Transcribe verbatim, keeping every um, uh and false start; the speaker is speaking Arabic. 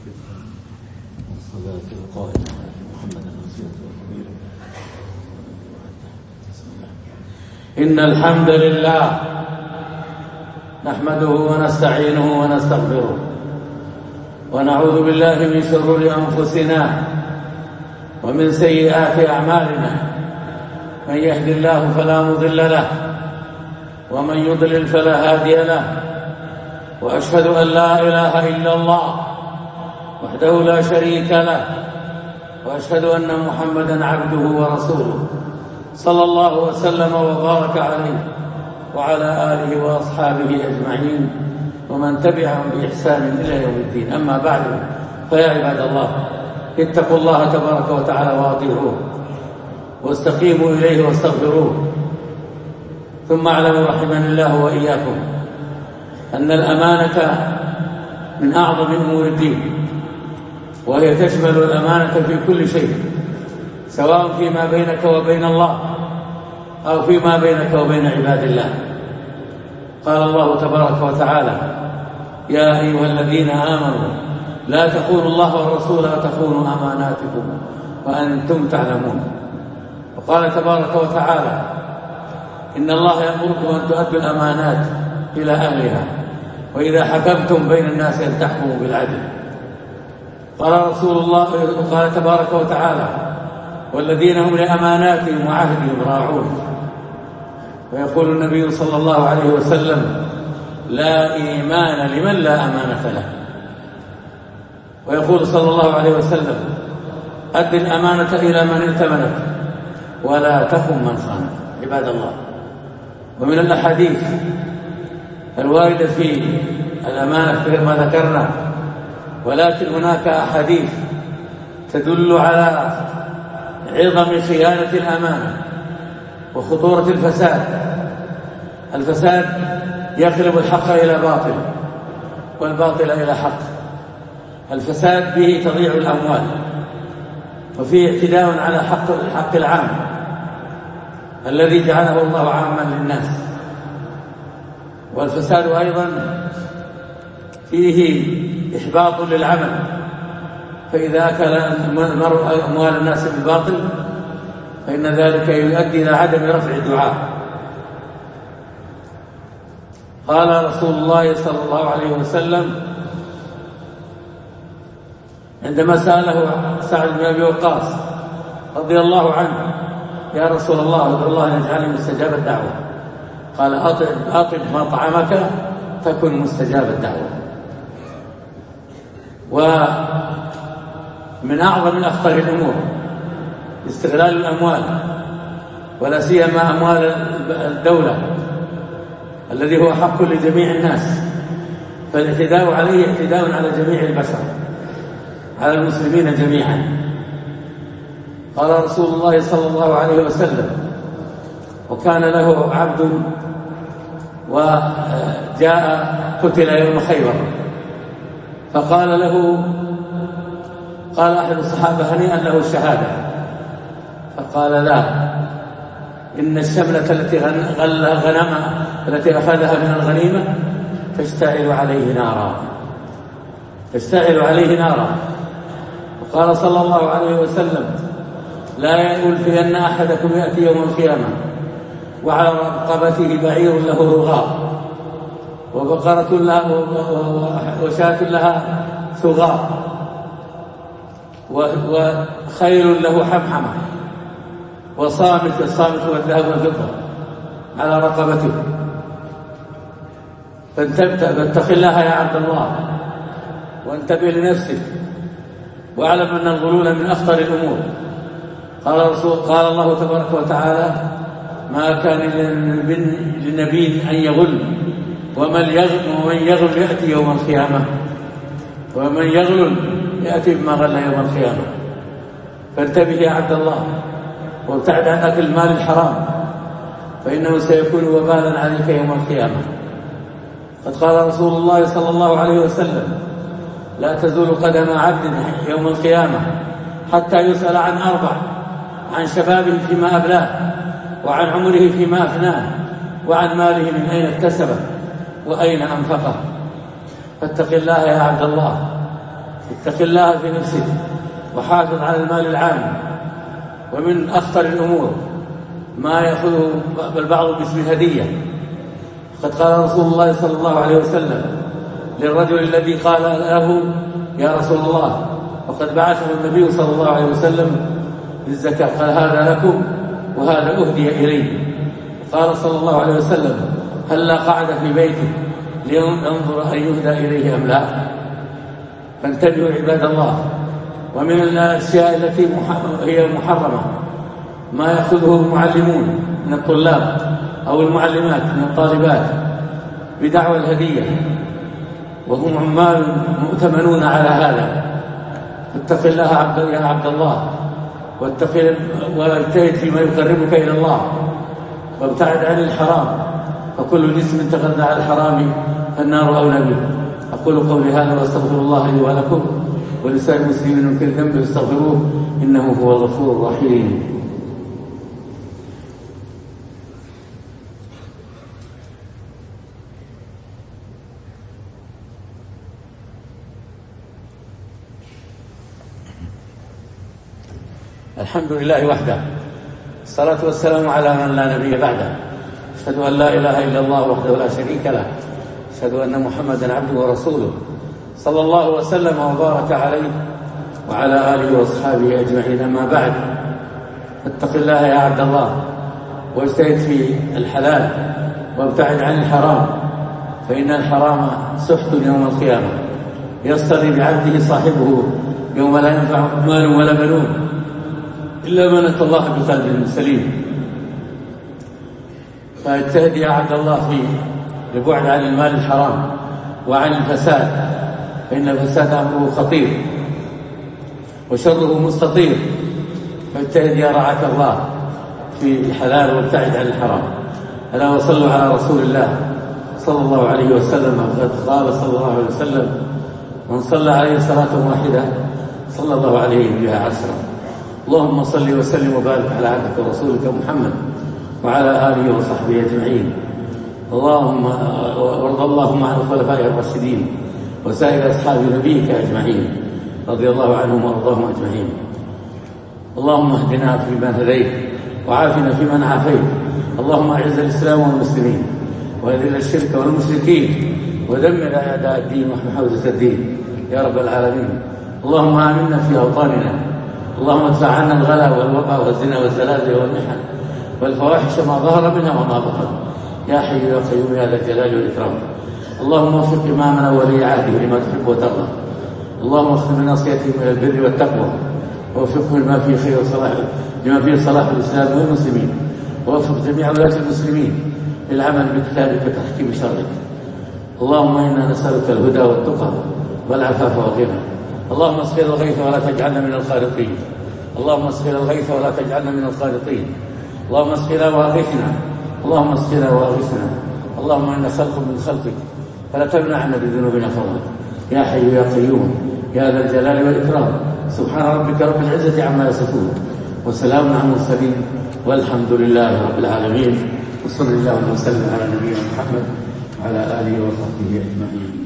والصلاة القائمة على محمد الوسيلة والفضيلة. إن الحمد لله نحمده ونستعينه ونستغفره ونعوذ بالله من شرور أنفسنا ومن سيئات أعمالنا. من يهد الله فلا مضل له ومن يضلل فلا هادي له، وأشهد أن لا إله إلا الله وحده لا شريك له، وأشهد أن محمدا عبده ورسوله صلى الله وسلم وبارك عليه وعلى آله وأصحابه أجمعين ومن تبعهم بإحسان إلى يوم الدين. أما بعد، فيا عباد الله، اتقوا الله تبارك وتعالى وأطيعوه واستقيموا إليه واستغفروه. ثم اعلموا رحمني الله وإياكم أن الأمانة من أعظم أمور الدين، وهي تشمل الأمانة في كل شيء، سواء فيما بينك وبين الله أو فيما بينك وبين عباد الله. قال الله تبارك وتعالى: يا أيها الذين آمنوا لا تخونوا الله والرسول وتخونوا أماناتكم وأنتم تعلمون. وقال تبارك وتعالى: إن الله يأمركم أن تؤدوا الأمانات إلى أهلها وإذا حكمتم بين الناس أن تحكموا بالعدل. قال رسول الله قال تبارك وتعالى: والذين هم لأماناتهم وعهدهم راعون. ويقول النبي صلى الله عليه وسلم: لا إيمان لمن لا أمانة له. ويقول صلى الله عليه وسلم: أد الأمانة إلى من ائتمنك ولا تخن من خانك. عباد الله، ومن الأحاديث الواردة في الأمانة غير ما ذكرنا، ولكن هناك أحاديث تدل على عظم خيانة الأمانة وخطورة الفساد. الفساد يقلب الحق إلى باطل والباطل إلى حق. الفساد به تضيع الأموال، وفيه اعتداء على حق الحق العام الذي جعله الله عاما للناس. والفساد أيضا فيه إحباط للعمل، فإذا أكل المرء أموال الناس بالباطل فإن ذلك يؤدي إلى عدم رفع الدعاء. قال رسول الله صلى الله عليه وسلم عندما سأله سعد بن أبي وقاص رضي الله عنه: يا رسول الله، ادعو الله أن يجعلني مستجاب الدعوة. قال: أطب أطب مطعمك تكن مستجاب الدعوة. ومن أعظم أخطر الأمور استغلال الأموال، ولا سيما أموال الدولة الذي هو حق لجميع الناس، فالاعتداء عليه اعتداء على جميع البشر، على المسلمين جميعا. قال رسول الله صلى الله عليه وسلم: وكان له عبد وجاء قتل يوم خيبر، فقال له قال أحد الصحابة: هنيئا له الشهادة. فقال: لا، إن الشملة التي غل غنمها التي أخذها من الغنيمة تشتعل عليه نارا تشتعل عليه نارا. وقال صلى الله عليه وسلم: لا يلفين أحدكم يأتي يوم القيامة وعلى رقبته بعير له رغاء وبقرة لها وشاة لها ثغار وخيل له حمحمة وصامت الصامت والذهب والفضة على رقبته. فاتق الله يا عبد الله وانتبه لنفسك، واعلم أن الغلول من أخطر الأمور. قال رسول قال الله تبارك وتعالى: ما كان للنبي أن يغل ومن يغل ومن يغل يأتي يوم القيامة ومن يغل يأتي بما غل يوم القيامة. فانتبه يا عبد الله وابتعد عن أكل المال الحرام، فإنه سيكون وبالا عليك يوم القيامة. قد قال رسول الله صلى الله عليه وسلم: لا تزول قدم عبد يوم القيامة حتى يسأل عن أربع: عن شبابه فيما أبلاه، وعن عمره فيما أفناه، وعن ماله من أين اكتسبه وأين أنفقه. فاتق الله يا عبد الله، اتق الله في نفسك وحافظ على المال العام. ومن أخطر الأمور ما يأخذه البعض باسم هدية. قد قال رسول الله صلى الله عليه وسلم للرجل الذي قال له يا رسول الله، وقد بعثه النبي صلى الله عليه وسلم للزكاة، قال هذا لكم وهذا أهدي إليه. قال صلى الله عليه وسلم هلا قعد في بيته لينظر أن يهدى إليه أم لا. فانتبهوا عباد الله. ومن الأشياء التي هي محرمة ما يأخذه المعلمون من الطلاب أو المعلمات من الطالبات بدعوى الهدية، وهم عمال مؤتمنون على هذا. اتق الله عبد يا عبد الله، واتق واجتهد فيما يقربك إلى الله، وابتعد عن الحرام، فكل جسم تغذى على الحرام فالنار أولى به. أقول قولي هذا وأستغفر الله لي ولكم ولسائر المسلمين من كل ذنب فاستغفروه إنه هو الغفور الرحيم. الحمد لله وحده، الصلاة والسلام على من لا نبي بعده. أشهد أن لا إله إلا الله وحده لا شريك له، أشهد أن محمدا عبده ورسوله، صلى الله وسلم وبارك عليه وعلى آله وأصحابه أجمعين. أما بعد، اتق الله يا عبد الله، واجتهد في الحلال وابتعد عن الحرام، فإن الحرام سحت يوم القيامة يصطلي بعبده صاحبه يوم لا ينفع مال ولا بنون إلا من أتى الله بقلب سليم. فاجتهد يا عبد الله في البعد عن المال الحرام وعن الفساد، فإن الفساد أمره خطير وشره مستطير. فاجتهد يا رعاك الله في الحلال وابتعد عن الحرام. ألا وصلوا على رسول الله صلى الله عليه وسلم. قد قال صلى الله عليه وسلم من صلى عليه صلاة واحدة صلى الله عليه بها عشرا. اللهم صل وسلم وبارك على عبدك ورسولك محمد وعلى آله وصحبه أجمعين. اللهم وارض اللهم عن الخلفاء الراشدين وسائر أصحاب نبيك أجمعين رضي الله عنهم وارضاهم أجمعين. اللهم اهدنا فيمن هديت وعافنا فيمن عافيت. اللهم أعز الإسلام والمسلمين وأذل الشرك والمشركين ودمر أعداء الدين واحمي حوزة الدين يا رب العالمين. اللهم آمنا في أوطاننا. اللهم ادفع عنا الغلا والوباء والزنا والزلازل والمحن والفواحش ما ظهر منها وما بطن يا حي يا قيوم يا ذا الجلال والإكرام. اللهم وفق إمامنا ولي عهده لما تحب وترضى. اللهم اختم بناصيته من البر والتقوى ووفقه لما فيه خير وصلاح لما فيه صلاح الإسلام والمسلمين، ووفق جميع ولاة المسلمين للعمل بكتابك وتحكيم شرعك. اللهم إنا نسألك الهدى والتقى والعفاف والغنى. اللهم اسقنا الغيث ولا تجعلنا من القانطين. اللهم اسقنا الغيث ولا تجعلنا من القانطين. اللهم اسقنا واغثنا. اللهم اسقنا واغثنا. اللهم إنا خلق من خلقك فلا تمنعنا بذنوبنا فضلك يا حي يا قيوم يا ذا الجلال والإكرام. سبحان ربك رب العزة عما يصفون وسلام على المرسلين والحمد لله رب العالمين. وصلى الله وسلم على نبينا محمد وعلى آله وصحبه أجمعين.